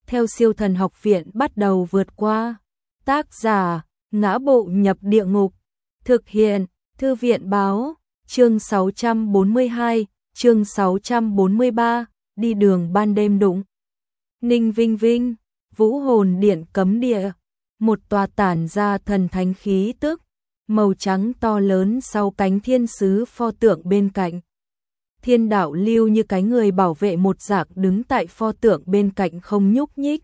theo Siêu Thần Học Viện bắt đầu vượt qua. Tác giả: Ngã Bộ Nhập Địa Ngục. Thực hiện: Thư viện báo. Chương 642, chương 643, đi đường ban đêm đụng. Ninh Vinh Vinh, Vũ Hồn Điện cấm địa. Một tòa tản ra thần thánh khí tức, màu trắng to lớn sau cánh thiên sứ pho tượng bên cạnh. Thiên Đạo Lưu như cái người bảo vệ một dạng đứng tại pho tượng bên cạnh không nhúc nhích.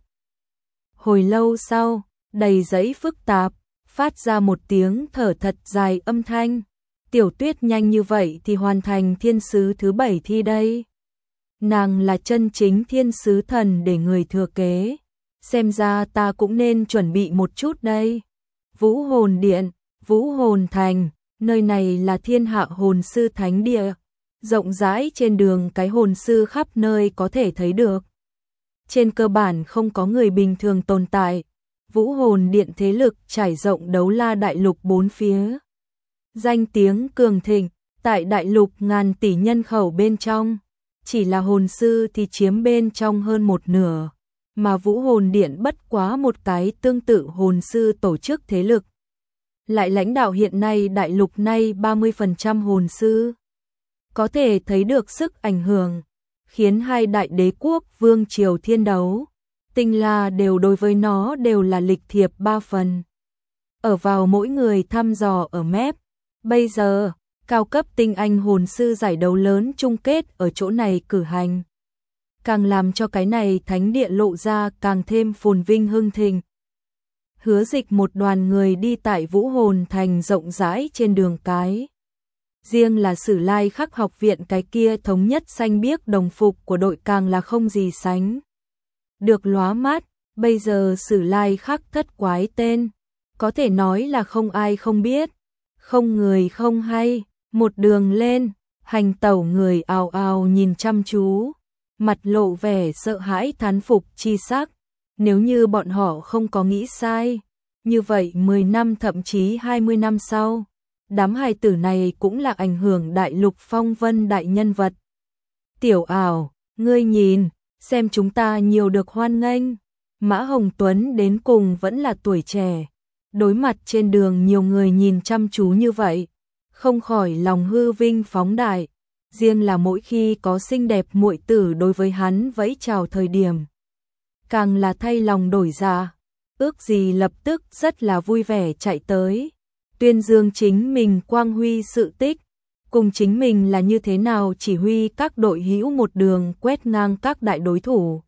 Hồi lâu sau, đầy giấy phức tạp, phát ra một tiếng thở thật dài âm thanh. Tiểu Tuyết nhanh như vậy thì hoàn thành thiên sứ thứ 7 thi đây. Nàng là chân chính thiên sứ thần để người thừa kế. Xem ra ta cũng nên chuẩn bị một chút đây. Vũ Hồn Điện, Vũ Hồn Thành, nơi này là thiên hạ hồn sư thánh địa. Rộng rãi trên đường cái hồn sư khắp nơi có thể thấy được. Trên cơ bản không có người bình thường tồn tại. Vũ Hồn Điện thế lực trải rộng Đấu La đại lục bốn phía. Danh tiếng cường thịnh, tại đại lục ngàn tỷ nhân khẩu bên trong, chỉ là hồn sư thì chiếm bên trong hơn một nửa, mà Vũ Hồn Điện bất quá một cái tương tự hồn sư tổ chức thế lực. Lại lãnh đạo hiện nay đại lục nay 30% hồn sư. Có thể thấy được sức ảnh hưởng, khiến hai đại đế quốc vương triều thiên đấu, Tinh La đều đối với nó đều là lịch thiệp 3 phần. Ở vào mỗi người thăm dò ở mép. Bây giờ, cao cấp tinh anh hồn sư giải đấu lớn chung kết ở chỗ này cử hành. Càng làm cho cái này thánh địa lộ ra càng thêm phồn vinh hưng thịnh. Hứa Dịch một đoàn người đi tại Vũ Hồn Thành rộng rãi trên đường cái. Riêng là Sử Lai Khắc học viện cái kia thống nhất xanh biếc đồng phục của đội càng là không gì sánh được lóa mắt. Bây giờ Sử Lai Khắc thất quái tên, có thể nói là không ai không biết. Không người không hay, một đường lên, hành tẩu người ào ào nhìn chăm chú, mặt lộ vẻ sợ hãi thán phục chi sắc. Nếu như bọn họ không có nghĩ sai, như vậy 10 năm thậm chí 20 năm sau, đám hài tử này cũng là ảnh hưởng đại lục phong vân đại nhân vật. Tiểu Ảo, ngươi nhìn, xem chúng ta nhiều được hoan nghênh. Mã Hồng Tuấn đến cùng vẫn là tuổi trẻ. Đối mặt trên đường nhiều người nhìn chăm chú như vậy, không khỏi lòng hư vinh phóng đại. Riêng là mỗi khi có xinh đẹp muội tử đối với hắn vẫy chào thời điểm, càng là thay lòng đổi dạ, ước gì lập tức rất là vui vẻ chạy tới, tuyên dương chính mình quang huy sự tích, cùng chính mình là như thế nào chỉ huy các đội hữu một đường quét ngang các đại đối thủ.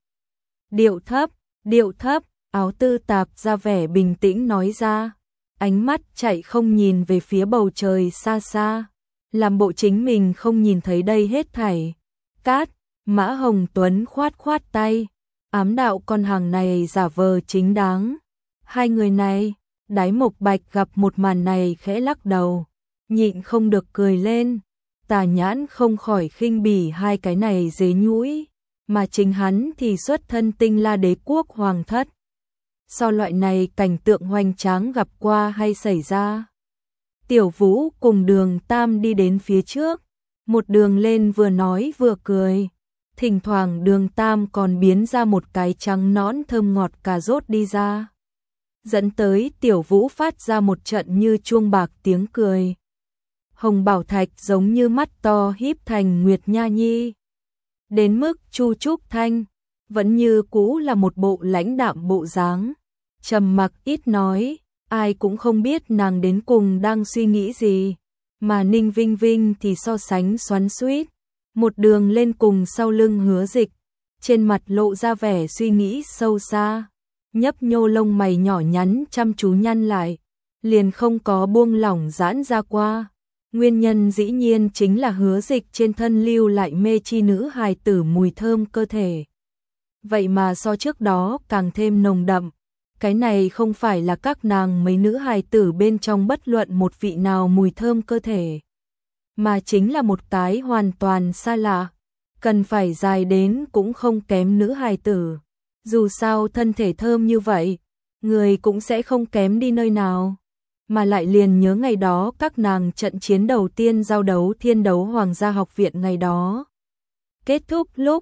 Điệu thấp, Áo Tư Tạp ra vẻ bình tĩnh nói ra, ánh mắt chạy không nhìn về phía bầu trời xa xa, làm bộ chính mình không nhìn thấy đây hết thảy. Cát, Mã Hồng Tuấn khoát khoát tay, ám đạo con hàng này giả vờ chính đáng. Hai người này, Đái Mộc Bạch gặp một màn này khẽ lắc đầu, nhịn không được cười lên, Tà Nhãn không khỏi khinh bỉ hai cái này dế nhũi, mà chính hắn thì xuất thân Tinh La đế quốc hoàng thất. Sau loại này cảnh tượng hoành tráng gặp qua hay xảy ra. Tiểu Vũ cùng Đường Tam đi đến phía trước, một đường lên vừa nói vừa cười. Thỉnh thoảng Đường Tam còn biến ra một cái trắng nõn thơm ngọt cà rốt đi ra, dẫn tới Tiểu Vũ phát ra một trận như chuông bạc tiếng cười. Hồng Bảo Thạch giống như mắt to híp thành Nguyệt Nha Nhi. Đến mức Chu Trúc Thanh vẫn như cũ là một bộ lãnh đạm bộ dáng, trầm mặc ít nói, ai cũng không biết nàng đến cùng đang suy nghĩ gì, mà Ninh Vinh Vinh thì so sánh xoắn xuýt, một đường lên cùng sau lưng Hứa Dịch, trên mặt lộ ra vẻ suy nghĩ sâu xa, nhấp nhô lông mày nhỏ nhắn chăm chú nhăn lại, liền không có buông lỏng giãn ra qua. Nguyên nhân dĩ nhiên chính là Hứa Dịch trên thân lưu lại mê chi nữ hài tử mùi thơm cơ thể. Vậy mà so trước đó càng thêm nồng đậm. Cái này không phải là các nàng mấy nữ hài tử bên trong bất luận một vị nào mùi thơm cơ thể, mà chính là một cái hoàn toàn xa lạ, cần phải dài đến cũng không kém nữ hài tử. Dù sao thân thể thơm như vậy, người cũng sẽ không kém đi nơi nào. Mà lại liền nhớ ngày đó các nàng trận chiến đầu tiên giao đấu Thiên Đấu Hoàng gia học viện ngày đó. Kết thúc lúc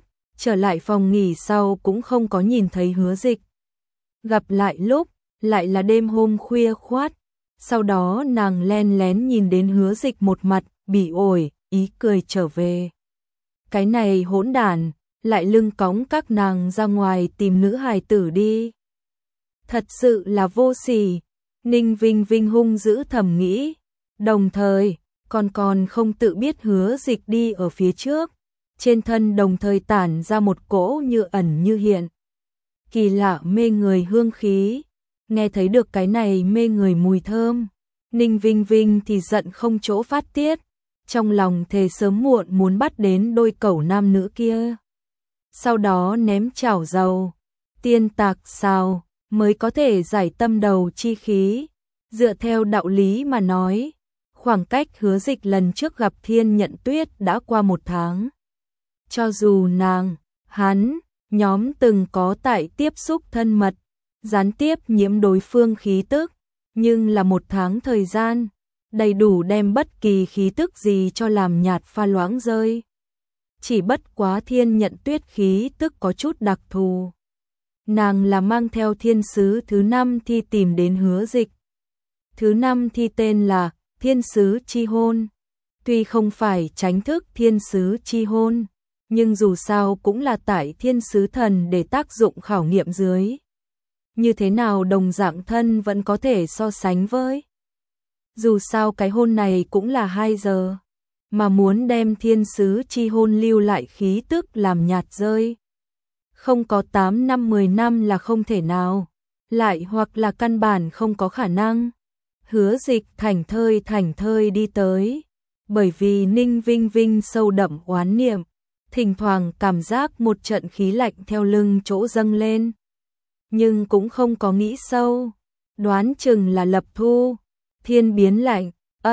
trở lại phòng nghỉ sau cũng không có nhìn thấy Hứa Dịch. Gặp lại lúc, lại là đêm hôm khuya khoát, sau đó nàng len lén nhìn đến Hứa Dịch một mặt bỉ ổi, ý cười trở về. Cái này hỗn đản, lại lưng cõng các nàng ra ngoài tìm nữ hài tử đi. Thật sự là vô sỉ, Ninh Vinh Vinh hung dữ thầm nghĩ, đồng thời, còn không tự biết Hứa Dịch đi ở phía trước, trên thân đồng thời tản ra một cỗ như ẩn như hiện. Kỳ lạ mê người hương khí, nghe thấy được cái này mê người mùi thơm, Ninh Vinh Vinh thì giận không chỗ phát tiết, trong lòng thề sớm muộn muốn bắt đến đôi cẩu nam nữ kia. Sau đó ném chảo dầu, tiên tạc xào, mới có thể giải tâm đầu chi khí. Dựa theo đạo lý mà nói, khoảng cách Hứa Dịch lần trước gặp Thiên Nhận Tuyết đã qua 1 tháng. Cho dù nàng, hắn, nhóm từng có tại tiếp xúc thân mật, gián tiếp nhiễm đối phương khí tức, nhưng là 1 tháng thời gian, đầy đủ đem bất kỳ khí tức gì cho làm nhạt pha loãng rơi. Chỉ bất quá Thiên Nhận Tuyết khí tức có chút đặc thù. Nàng là mang theo thiên sứ thứ 5 thi tìm đến Hứa Dịch. Thứ 5 thi tên là Thiên sứ chi hôn. Tuy không phải tránh thức thiên sứ chi hôn, nhưng dù sao cũng là tại thiên sứ thần để tác dụng khảo nghiệm dưới. Như thế nào đồng dạng thân vẫn có thể so sánh với. Dù sao cái hôn này cũng là 2 giờ, mà muốn đem thiên sứ chi hôn lưu lại khí tức làm nhạt rơi. Không có 8 năm 10 năm là không thể nào, lại hoặc là căn bản không có khả năng. Hứa Dịch thảnh thơi đi tới, bởi vì Ninh Vinh Vinh sâu đậm oán niệm, thỉnh thoảng cảm giác một trận khí lạnh theo lưng chỗ dâng lên. Nhưng cũng không có nghĩ sâu, đoán chừng là lập thu, thiên biến lạnh,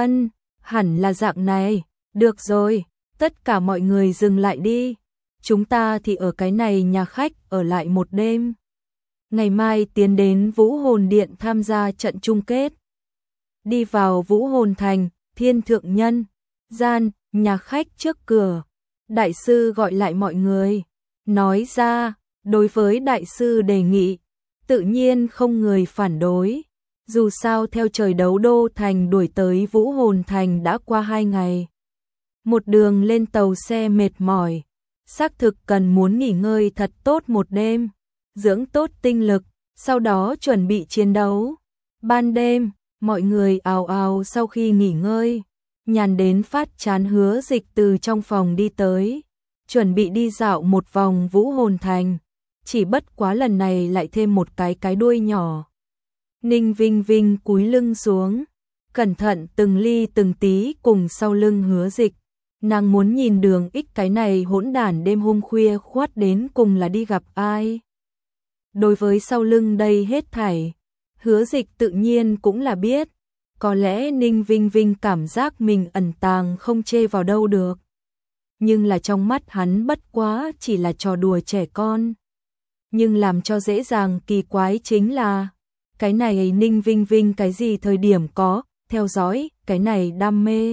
hẳn là dạng này, được rồi, tất cả mọi người dừng lại đi, chúng ta thì ở cái này nhà khách ở lại một đêm. Ngày mai tiến đến Vũ Hồn Điện tham gia trận chung kết. Đi vào Vũ Hồn Thành, Thiên Thượng Nhân, gian, nhà khách trước cửa. Đại sư gọi lại mọi người, nói ra, đối với đại sư đề nghị, tự nhiên không người phản đối. Dù sao theo trời đấu đô thành đuổi tới Vũ Hồn Thành đã qua 2 ngày. Một đường lên tàu xe mệt mỏi, xác thực cần muốn nghỉ ngơi thật tốt một đêm, dưỡng tốt tinh lực, sau đó chuẩn bị chiến đấu. Ban đêm, mọi người ào ào sau khi nghỉ ngơi, nhàn đến phát chán Hứa Dịch từ trong phòng đi tới, chuẩn bị đi dạo một vòng Vũ Hồn Thành, chỉ bất quá lần này lại thêm một cái đuôi nhỏ. Ninh Vinh Vinh cúi lưng xuống, cẩn thận từng ly từng tí cùng sau lưng Hứa Dịch, nàng muốn nhìn đường ích cái này hỗn đản đêm hôm khuya khoát đến cùng là đi gặp ai. Đối với sau lưng đây hết thảy, Hứa Dịch tự nhiên cũng là biết, có lẽ Ninh Vinh Vinh cảm giác mình ẩn tàng không chê vào đâu được. Nhưng là trong mắt hắn bất quá chỉ là trò đùa trẻ con. Nhưng làm cho dễ dàng kỳ quái chính là, cái này Ninh Vinh Vinh cái gì thời điểm có, theo dõi, cái này đam mê.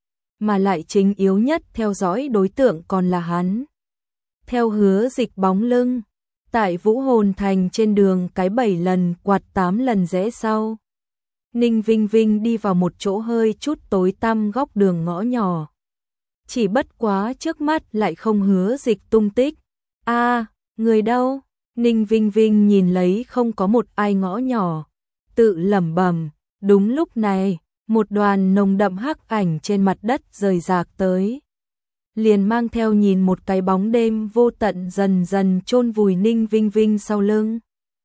Mà lại chính yếu nhất theo dõi đối tượng còn là hắn. Theo Hứa Dịch bóng lưng, tại Vũ Hồn Thành trên đường cái 7 lần quạt 8 lần rẽ sau. Ninh Vinh Vinh đi vào một chỗ hơi chút tối tăm góc đường ngõ nhỏ. Chỉ bất quá trước mắt lại không Hứa Dịch tung tích. Người đâu? Ninh Vinh Vinh nhìn lấy không có một ai ngõ nhỏ, tự lẩm bẩm. Đúng lúc này, một đoàn nồng đậm hắc ảnh trên mặt đất rời rạc tới. Liền mang theo nhìn một cái bóng đêm vô tận dần dần chôn vùi Ninh Vinh Vinh sau lưng.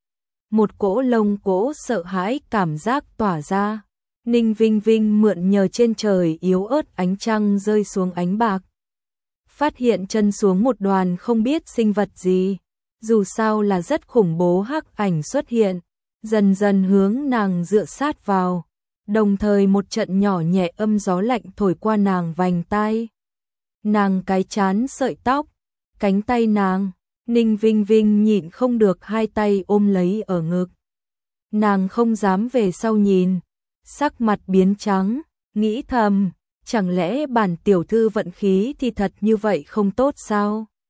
Một cỗ lông cỗ sợ hãi cảm giác tỏa ra. Ninh Vinh Vinh mượn nhờ trên trời yếu ớt ánh trăng rơi xuống ánh bạc. Phát hiện chân xuống một đoàn không biết sinh vật gì. Dù sao là rất khủng bố hắc ảnh xuất hiện, dần dần hướng nàng dựa sát vào. Đồng thời một trận nhỏ nhẹ âm gió lạnh thổi qua nàng vành tai. Nàng cái chán sợi tóc, cánh tay nàng, Ninh Vinh Vinh nhịn không được hai tay ôm lấy ở ngực. Nàng không dám về sau nhìn, sắc mặt biến trắng, nghĩ thầm, chẳng lẽ bản tiểu thư vận khí thì thật như vậy không tốt sao?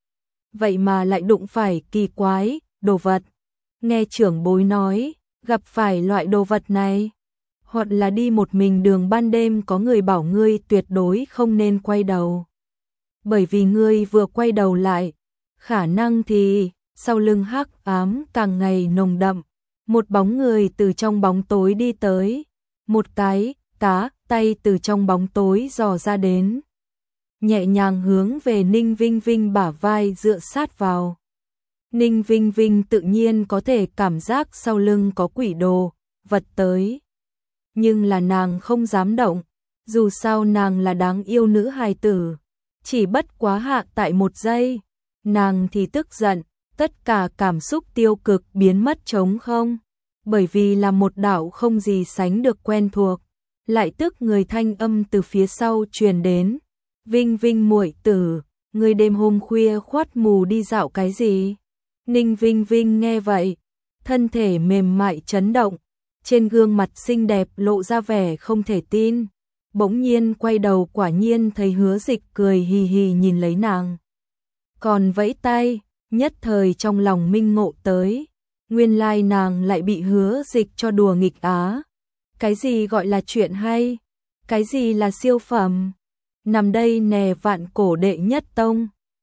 vậy mà lại đụng phải kỳ quái, đồ vật. Nghe trưởng bối nói, gặp phải loại đồ vật này, hoặc là đi một mình đường ban đêm có người bảo ngươi tuyệt đối không nên quay đầu. Bởi vì ngươi vừa quay đầu lại, khả năng thì sau lưng hắc ám càng ngày nồng đậm, một bóng người từ trong bóng tối đi tới, một cái tay từ trong bóng tối dò ra đến, nhẹ nhàng hướng về Ninh Vinh Vinh bả vai dựa sát vào. Ninh Vinh Vinh tự nhiên có thể cảm giác sau lưng có quỷ đồ vật tới, nhưng là nàng không dám động, dù sao nàng là đáng yêu nữ hài tử, chỉ bất quá hạ tại một giây, nàng thì tức giận, tất cả cảm xúc tiêu cực biến mất trống không, bởi vì là một đạo không gì sánh được quen thuộc, lại tức người thanh âm từ phía sau truyền đến, Vinh Vinh muội tử, ngươi đêm hôm khuya khoát mù đi dạo cái gì? Ninh Vinh Vinh nghe vậy, thân thể mềm mại chấn động, trên gương mặt xinh đẹp lộ ra vẻ không thể tin, bỗng nhiên quay đầu quả nhiên thấy Hứa Dịch cười hì hì nhìn lấy nàng. Còn vẫy tay, nhất thời trong lòng minh ngộ tới, nguyên lai nàng lại bị Hứa Dịch cho đùa nghịch á. Cái gì gọi là chuyện hay? Cái gì là siêu phẩm? Nằm đây nè vạn cổ đệ nhất tông.